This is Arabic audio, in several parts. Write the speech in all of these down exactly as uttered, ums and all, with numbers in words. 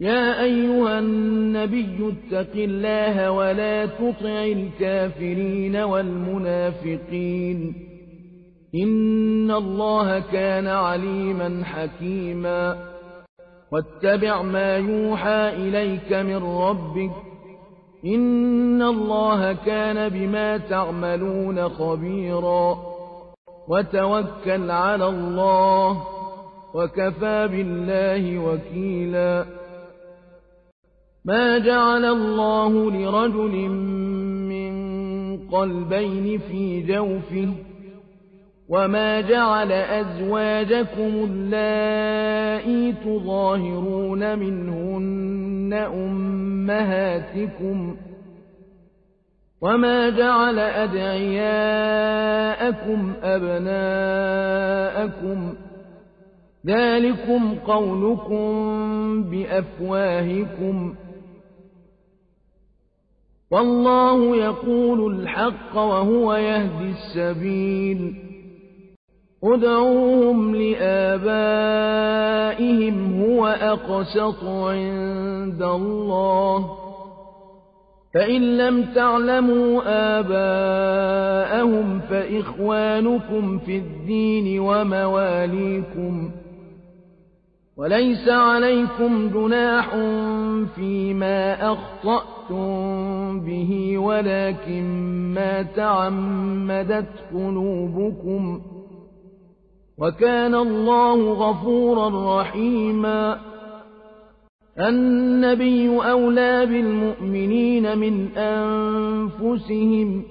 يا أيها النبي اتق الله ولا تطع الكافرين والمنافقين إن الله كان عليما حكيما واتبع ما يوحى إليك من ربك إن الله كان بما تعملون خبيرا وتوكل على الله وكفى بالله وكيلا ما جعل الله لرجل من قلبين في جوفه وما جعل أزواجكم اللائي تظاهرون منهن أمهاتكم وما جعل أدعياءكم أبناءكم ذلكم قولكم بأفواهكم والله يقول الحق وهو يهدي السبيل ادعوهم لآبائهم هو أقسط عند الله فإن لم تعلموا آباءهم فإخوانكم في الدين ومواليكم وليس عليكم جناح فيما أخطأتم به ولكن ما تعمدت قلوبكم وكان الله غفورا رحيما النبي أولى بالمؤمنين من أنفسهم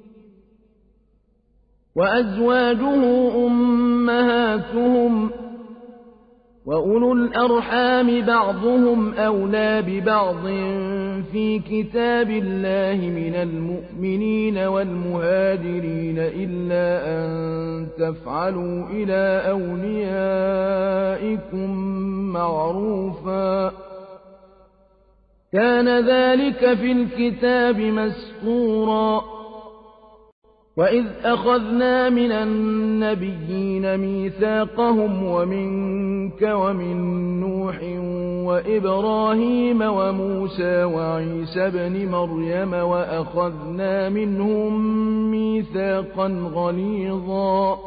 وأزواجه أمهاتهم وأولو الأرحام بعضهم أولى ببعض في كتاب الله من المؤمنين والمهاجرين إلا أن تفعلوا إلى أوليائكم معروفا كان ذلك في الكتاب مسطورا وإذ أخذنا من النبيين ميثاقهم ومنك ومن نوح وإبراهيم وموسى وعيسى بن مريم وأخذنا منهم ميثاقا غليظا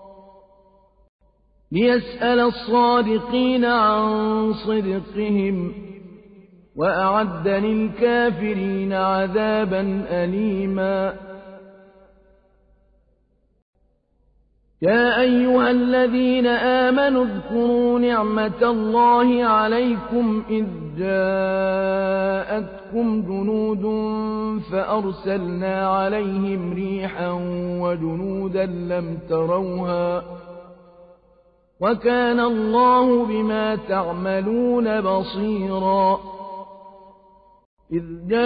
ليسأل الصادقين عن صدقهم وأعد للكافرين عذابا أليما يا أيها الذين آمنوا اذكروا نعمة الله عليكم إذ جاءتكم جنود فأرسلنا عليهم ريحا وجنودا لم تروها وكان الله بما تعملون بصيرا إذ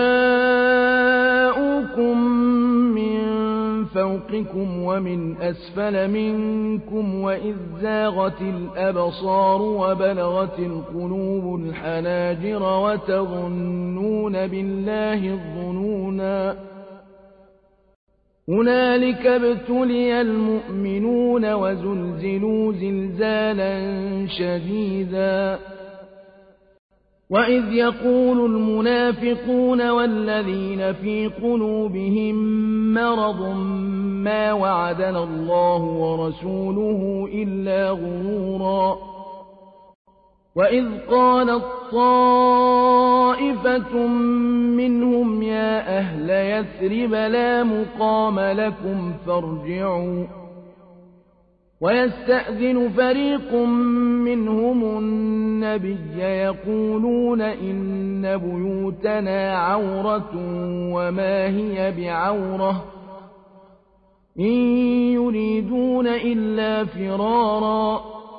جاءوكم من فوقكم ومن أسفل منكم وإذ زاغت الأبصار وبلغت القلوب الحناجر وتظنون بالله الظنونا هنالك ابتلي المؤمنون وزلزلوا زلزالا شديدا وإذ يقول المنافقون والذين في قلوبهم مرض ما وعدنا الله ورسوله إلا غرورا وإذ قالت طائفة منهم يا أهل يثرب لا مقام لكم فارجعوا ويستأذن فريق منهم النبي يقولون إن بيوتنا عورة وما هي بعورة إن يريدون إلا فرارا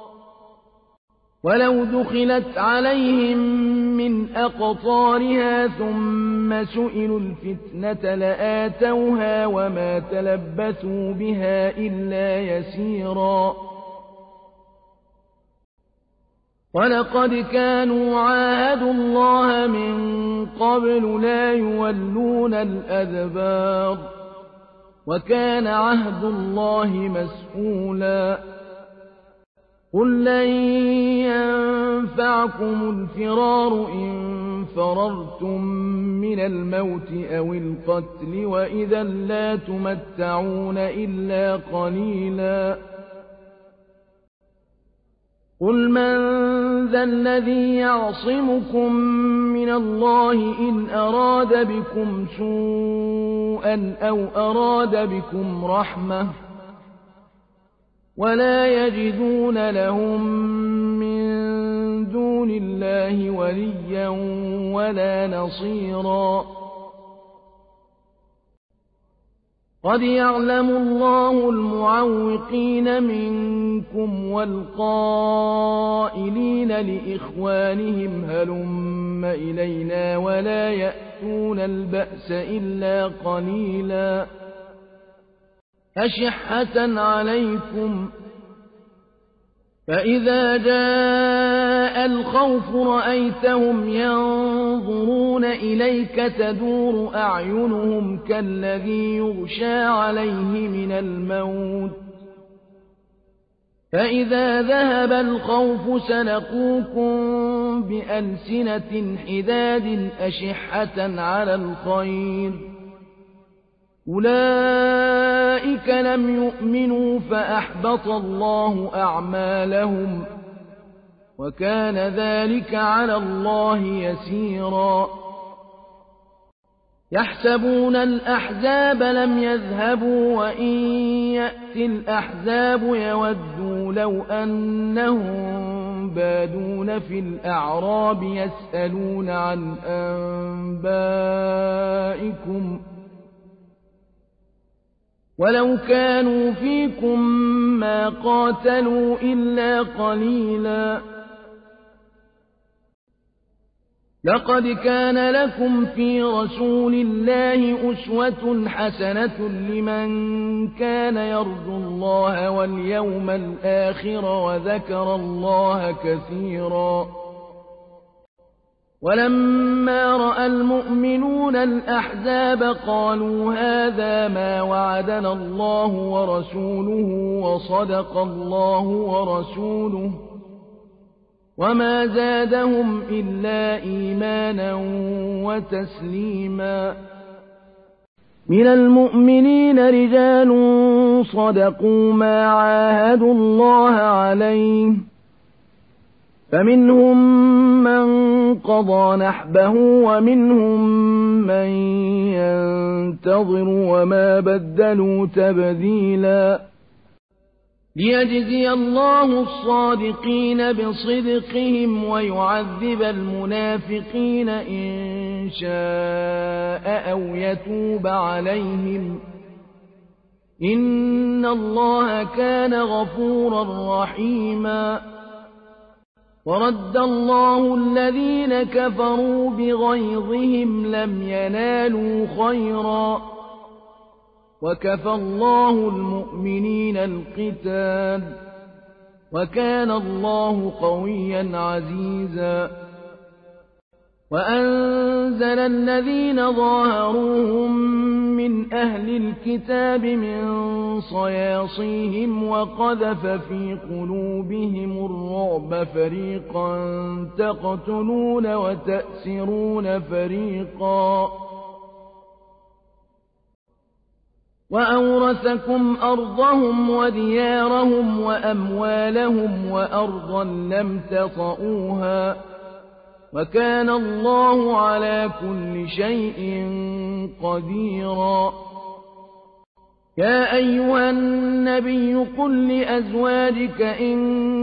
ولو دخلت عليهم من أقطارها ثم سئلوا الفتنة لآتوها وما تلبثوا بها إلا يسيرا ولقد كانوا عاهدوا الله من قبل لا يولون الأدبار وكان عهد الله مسئولا قل لن ينفعكم الفرار إن فررتم من الموت أو القتل وإذا لا تمتعون إلا قليلا قل من ذا الذي يعصمكم من الله إن أراد بكم سوءا أو أراد بكم رحمة ولا يجدون لهم من دون الله وليا ولا نصيرا قد يعلم الله المعوقين منكم والقائلين لإخوانهم هلم إلينا ولا يأتون البأس إلا قليلا أشحة عليكم فإذا جاء الخوف رأيتهم ينظرون إليك تدور أعينهم كالذي يغشى عليه من الموت فإذا ذهب الخوف سلقوكم بألسنة حداد أشحة على الخير أولئك لم يؤمنوا فأحبط الله أعمالهم وكان ذلك على الله يسيرا يحسبون الأحزاب لم يذهبوا وإن يأتي الأحزاب يودوا لو أنهم بادون في الأعراب يسألون عن أنبائكم ولو كانوا فيكم ما قاتلوا إلا قليلا لقد كان لكم في رسول الله أسوة حسنة لمن كان يرجو الله واليوم الآخر وذكر الله كثيرا ولما رأى المؤمنون الأحزاب قالوا هذا ما وعدنا الله ورسوله وصدق الله ورسوله وما زادهم إلا إيمانا وتسليما من المؤمنين رجال صدقوا ما عاهدوا الله عليه فمنهم من قضى نحبه ومنهم من ينتظر وما بدلوا تبديلا ليجزي الله الصادقين بصدقهم ويعذب المنافقين إن شاء أو يتوب عليهم إن الله كان غفورا رحيما ورد الله الذين كفروا بغيظهم لم ينالوا خيرا وكفى الله المؤمنين القتال وكان الله قويا عزيزا وأنزل الذين ظاهروهم من أهل الكتاب من صياصيهم وقذف في قلوبهم الرعب فريقا تقتلون وتأسرون فريقا وأورثكم أرضهم وديارهم وأموالهم وأرضا لم تطئوها وكان الله على كل شيء قديرا يا أيها النبي قل لأزواجك إن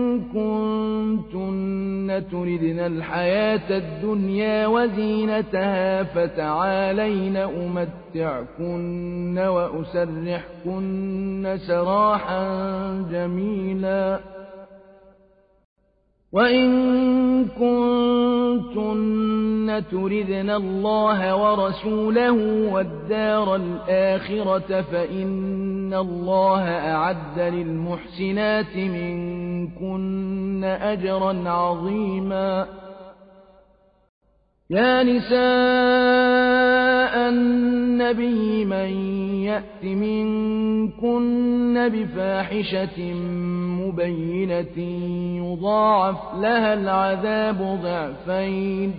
كنتن تردن الحياة الدنيا وزينتها فتعالين أمتعكن وأسرحكن سراحا جميلا وإن كنتن تردن الله ورسوله والدار الآخرة فإن الله أعد للمحسنات منكن أجرا عظيما يا نساء النبي من يأت منكن بفاحشة مبينة يضاعف لها العذاب ضعفين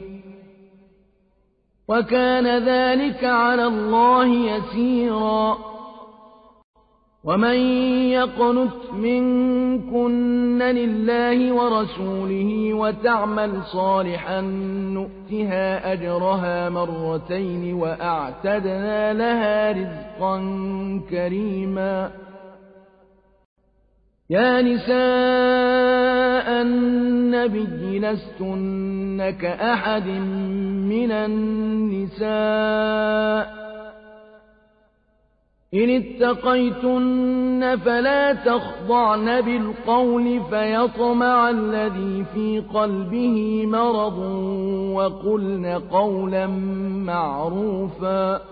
وكان ذلك على الله يسيرا ومن يقنت منكن لله ورسوله وتعمل صالحا نؤتها أجرها مرتين وأعتدنا لها رزقا كريما يا نساء النبي لستن كأحد من النساء إن اتقيتن فلا تخضعن بالقول فيطمع الذي في قلبه مرض وقلن قولا معروفا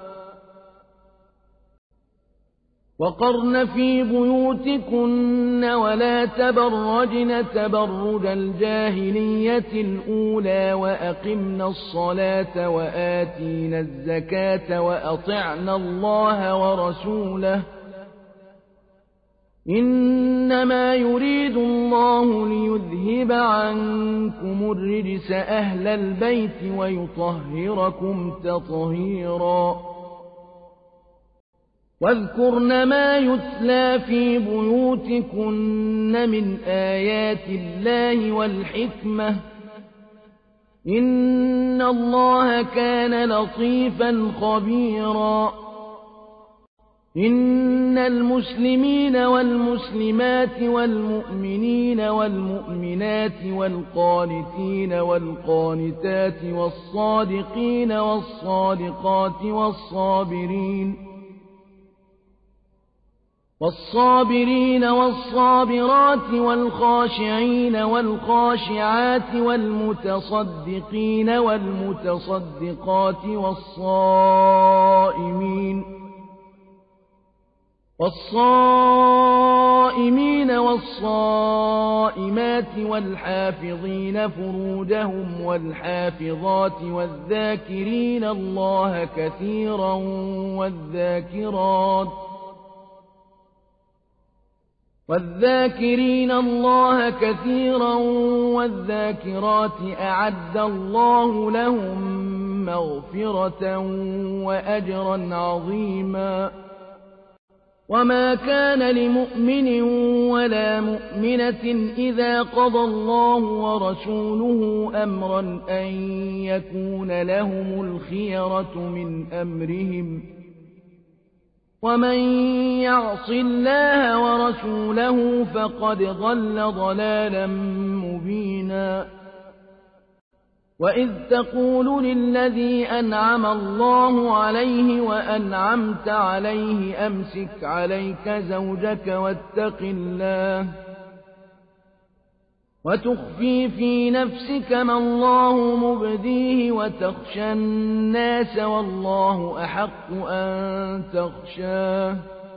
وقرن في بيوتكن ولا تبرجن تبرج الجاهلية الأولى وأقمن الصلاة وآتين الزكاة وأطعن الله ورسوله إنما يريد الله ليذهب عنكم الرجس أهل البيت ويطهركم تطهيرا واذكرن ما يتلى في بيوتكن من آيات الله والحكمة إن الله كان لطيفا خبيرا إن المسلمين والمسلمات والمؤمنين والمؤمنات والقانتين والقانتات والصادقين والصادقات والصابرين والصابرين والصابرات والخاشعين والخاشعات والمتصدقين والمتصدقات والصائمين والصائمين والصائمات والحافظين فروجهم والحافظات والذاكرين الله كثيرا والذاكرات والذاكرين الله كثيرا والذاكرات أعد الله لهم مغفرة وأجرا عظيما وما كان لمؤمن ولا مؤمنة إذا قضى الله ورسوله أمرا أن يكون لهم الخيرة من أمرهم ومن يعص الله ورسوله فقد ضل ضلالا مبينا وإذ تقول للذي أنعم الله عليه وأنعمت عليه أمسك عليك زوجك واتق الله وتخفي في نفسك ما الله مبديه وتخشى الناس والله أحق أن تخشاه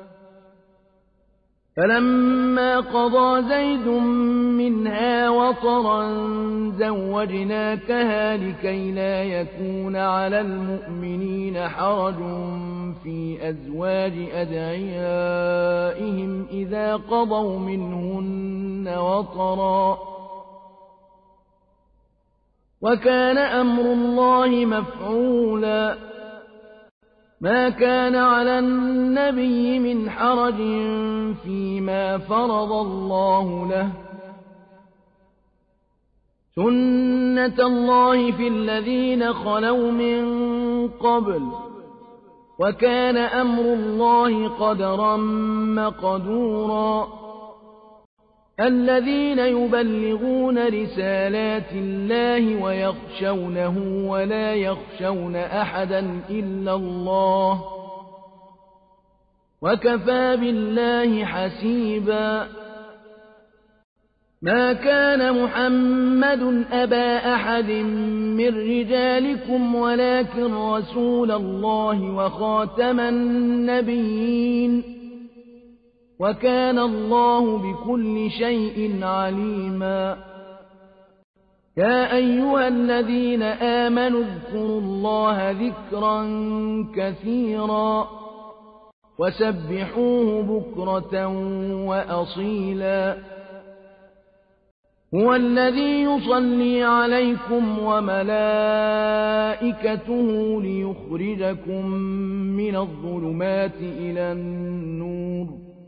فلما قضى زيد منها وطرا زوجناكها لكي لا يكون على المؤمنين حرج في أزواج أدعيائهم إذا قضوا منهن وطرا وكان أمر الله مفعولا ما كان على النبي من حرج فيما فرض الله له سنة الله في الذين خلوا من قبل وكان أمر الله قدرا مقدورا الذين يبلغون رسالات الله ويخشونه ولا يخشون أحدا إلا الله وكفى بالله حسيبا ما كان محمد أبا أحد من رجالكم ولكن رسول الله وخاتم النبيين وكان الله بكل شيء عليما يا أيها الذين آمنوا اذكروا الله ذكرا كثيرا وسبحوه بكرة وأصيلا هو الذي يصلي عليكم وملائكته ليخرجكم من الظلمات إلى النور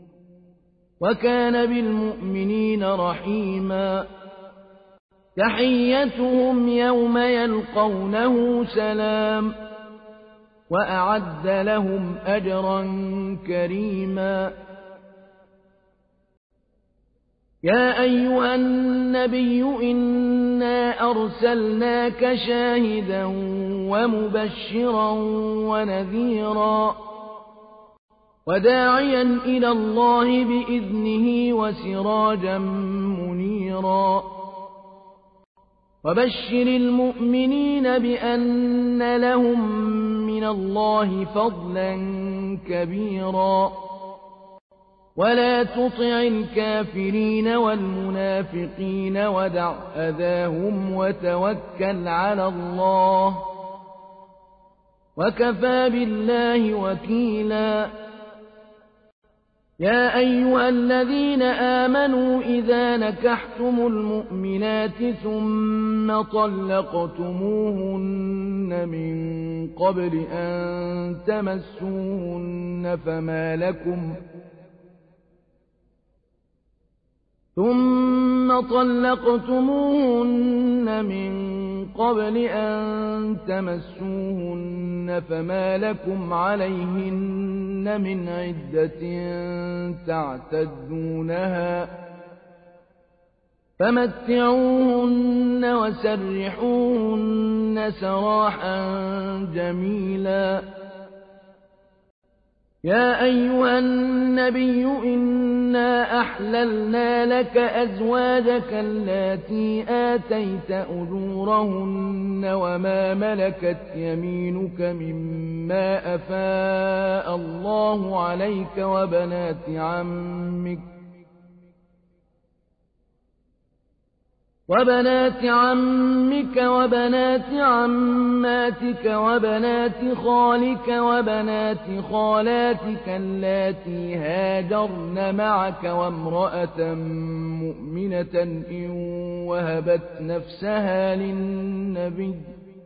وكان بالمؤمنين رحيما تحيتهم يوم يلقونه سلام وأعد لهم أجرا كريما يا أيها النبي إنا أرسلناك شاهدا ومبشرا ونذيرا وداعيا إلى الله بإذنه وسراجا منيرا وبشر المؤمنين بأن لهم من الله فضلا كبيرا ولا تطع الكافرين والمنافقين ودع أذاهم وتوكل على الله وكفى بالله وكيلا يا أيها الذين آمنوا إذا نكحتم المؤمنات ثم طلقتموهن من قبل أن تمسوهن فما لكم ثم طلقتموهن من قبل أن تمسوهن فما لكم عليهن من عدة تعتدونها فمتعوهن وسرحوهن سراحا جميلا يا أيها النبي إنا أحللنا لك أزواجك اللاتي آتيت أجورهن وما ملكت يمينك مما أفاء الله عليك وبنات عمك وبنات عمك وبنات عماتك وبنات خالك وبنات خالاتك اللاتي هاجرن معك وامرأة مؤمنة إن وهبت نفسها للنبي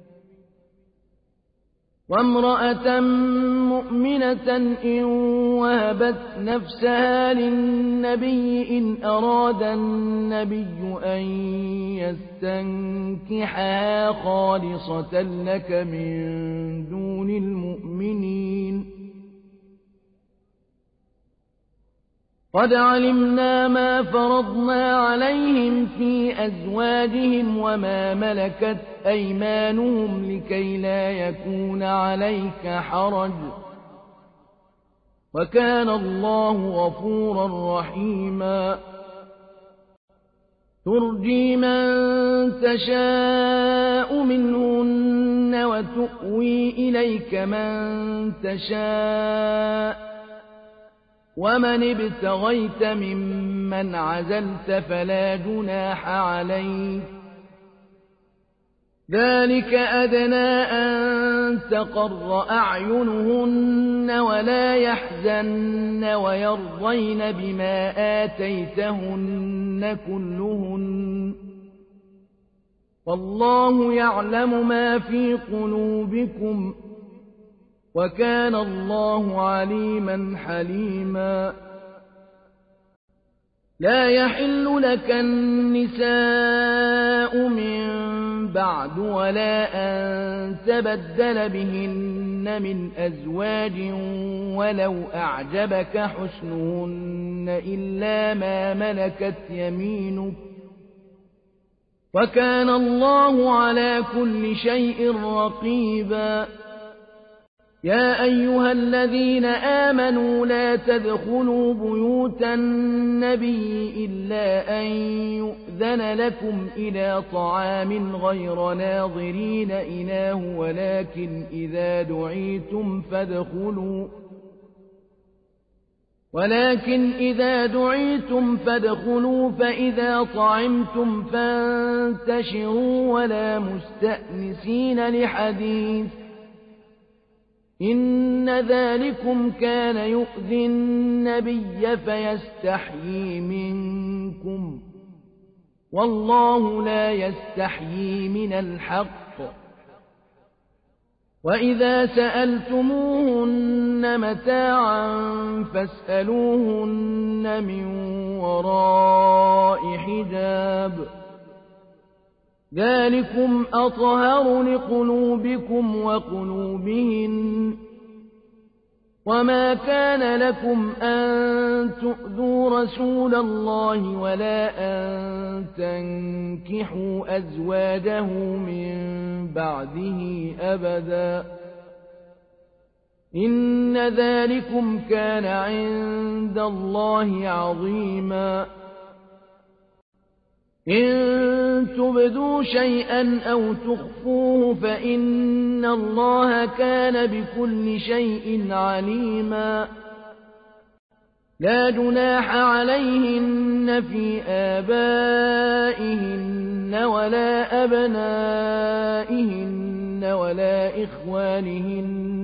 وامرأة مؤمنة إن وهبت نفسها للنبي إن أراد النبي أن يستنكحها خالصة لك من دون المؤمنين قد علمنا ما فرضنا عليهم في أزواجهم وما ملكت أيمانهم لكي لا يكون عليك حرج وكان الله غفورا رحيما ترجي من تشاء منهن وتؤوي إليك من تشاء ومن ابتغيت ممن عزلت فلا جناح عليك ذلك أدنى أن تقر أعينهن ولا يحزن ويرضين بما آتيتهن كلهن والله يعلم ما في قلوبكم وكان الله عليما حليما لا يحل لك النساء من بعد ولا أن تبدل بهن من أزواج ولو أعجبك حسنهن إلا ما ملكت يمينك وكان الله على كل شيء رقيبا يا أيها الذين آمنوا لا تدخلوا بيوت النبي إلا أن يؤذن لكم إلى طعام غير ناظرين إناه ولكن إذا دعيتم فادخلوا ولكن إذا دعيتم فادخلوا فإذا طعمتم فانتشروا ولا مستأنسين لحديث إن ذلكم كان يؤذي النبي فيستحيي منكم والله لا يستحيي من الحق وإذا سألتموهن متاعا فاسألوهن من وراء حجاب ذلكم أطهر لقلوبكم وقلوبهن وما كان لكم أن تؤذوا رسول الله ولا أن تنكحوا أزواجه من بعده أبدا إن ذلكم كان عند الله عظيما إن تبدوا شيئا أو تخفوه فإن الله كان بكل شيء عليما لا جناح عليهن في آبائهن ولا أبنائهن ولا إخوانهن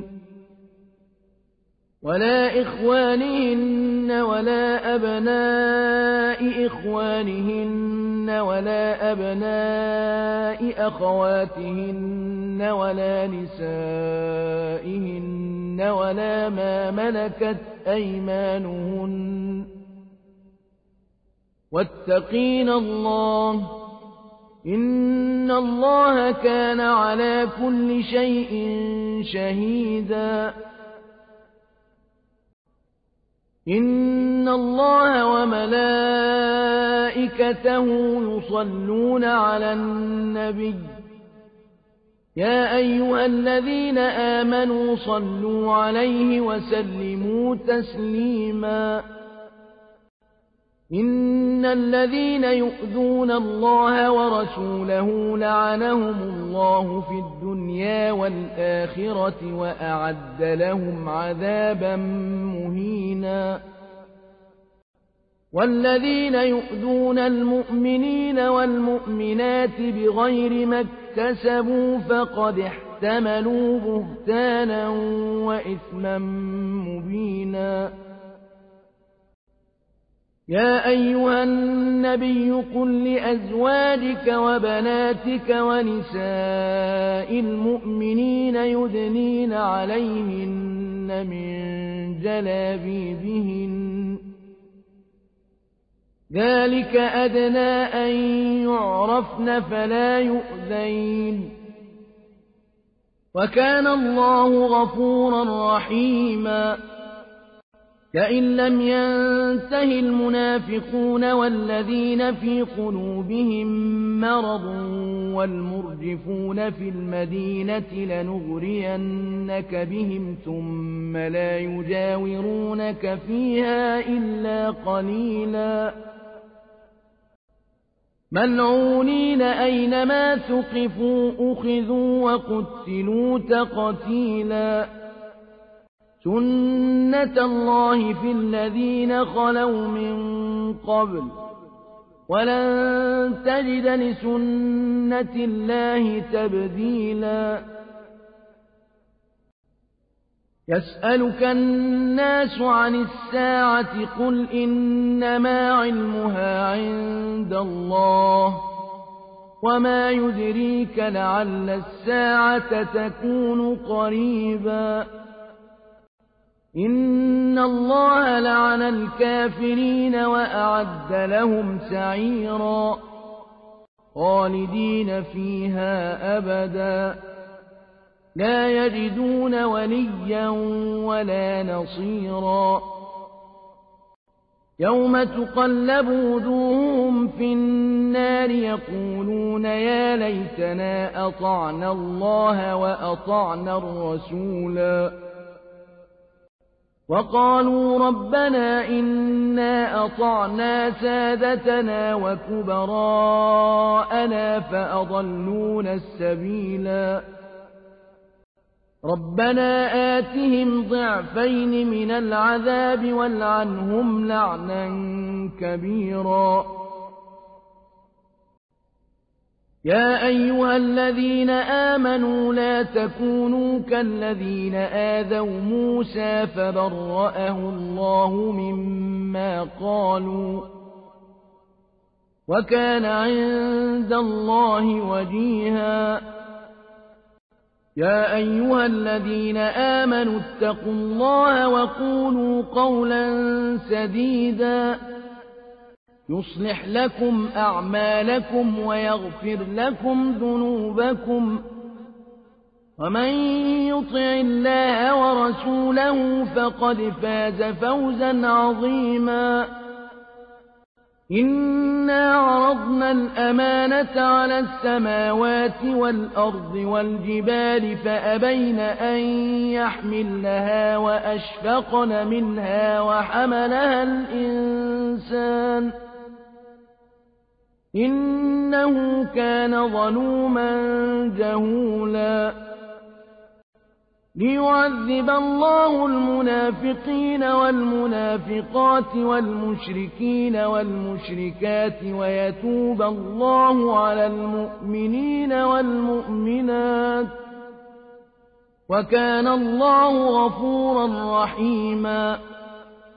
ولا إخوانهن ولا أبناء إخوانهن ولا أبناء أخواتهن ولا نسائهن ولا ما ملكت أيمانهن واتقين الله إن الله كان على كل شيء شهيدا إن الله وملائكته يصلون على النبي يا أيها الذين آمنوا صلوا عليه وسلموا تسليما إن الذين يؤذون الله ورسوله لعنهم الله في الدنيا والآخرة وأعد لهم عذابا مهينا والذين يؤذون المؤمنين والمؤمنات بغير ما اكتسبوا فقد احتملوا بهتانا وإثما مبينا يا أيها النبي قل لأزواجك وبناتك ونساء المؤمنين يدنين عليهن من جلابيبهن ذلك أدنى أن يعرفن فلا يؤذين وكان الله غفورا رحيما كأن لم ينته المنافقون والذين في قلوبهم مرض والمرجفون في المدينة لنغرينك بهم ثم لا يجاورونك فيها إلا قليلا ملعونين أينما ثقفوا أخذوا وقتلوا تقتيلا سنة الله في الذين خلوا من قبل ولن تجد لسنة الله تبديلا يسألك الناس عن الساعة قل إنما علمها عند الله وما يدريك لعل الساعة تكون قريبا إن الله لعن الكافرين وأعد لهم سعيرا خالدين فيها أبدا لا يجدون وليا ولا نصيرا يوم تقلب وجوههم في النار يقولون يا ليتنا أطعنا الله وأطعنا الرسولا وقالوا ربنا إنا أطعنا سادتنا وكبراءنا فأضلونا السبيلا ربنا آتهم ضعفين من العذاب والعنهم لعنا كبيرا يا أيها الذين آمنوا لا تكونوا كالذين آذوا موسى فبرأه الله مما قالوا وكان عند الله وجيها يا أيها الذين آمنوا اتقوا الله وقولوا قولا سديدا يصلح لكم أعمالكم ويغفر لكم ذنوبكم ومن يطع الله ورسوله فقد فاز فوزا عظيما إنا عرضنا الأمانة على السماوات والأرض والجبال فأبين أن يحملنها وأشفقن منها وحملها الإنسان إنه كان ظلوما جهولا ليعذب الله المنافقين والمنافقات والمشركين والمشركات ويتوب الله على المؤمنين والمؤمنات وكان الله غفورا رحيما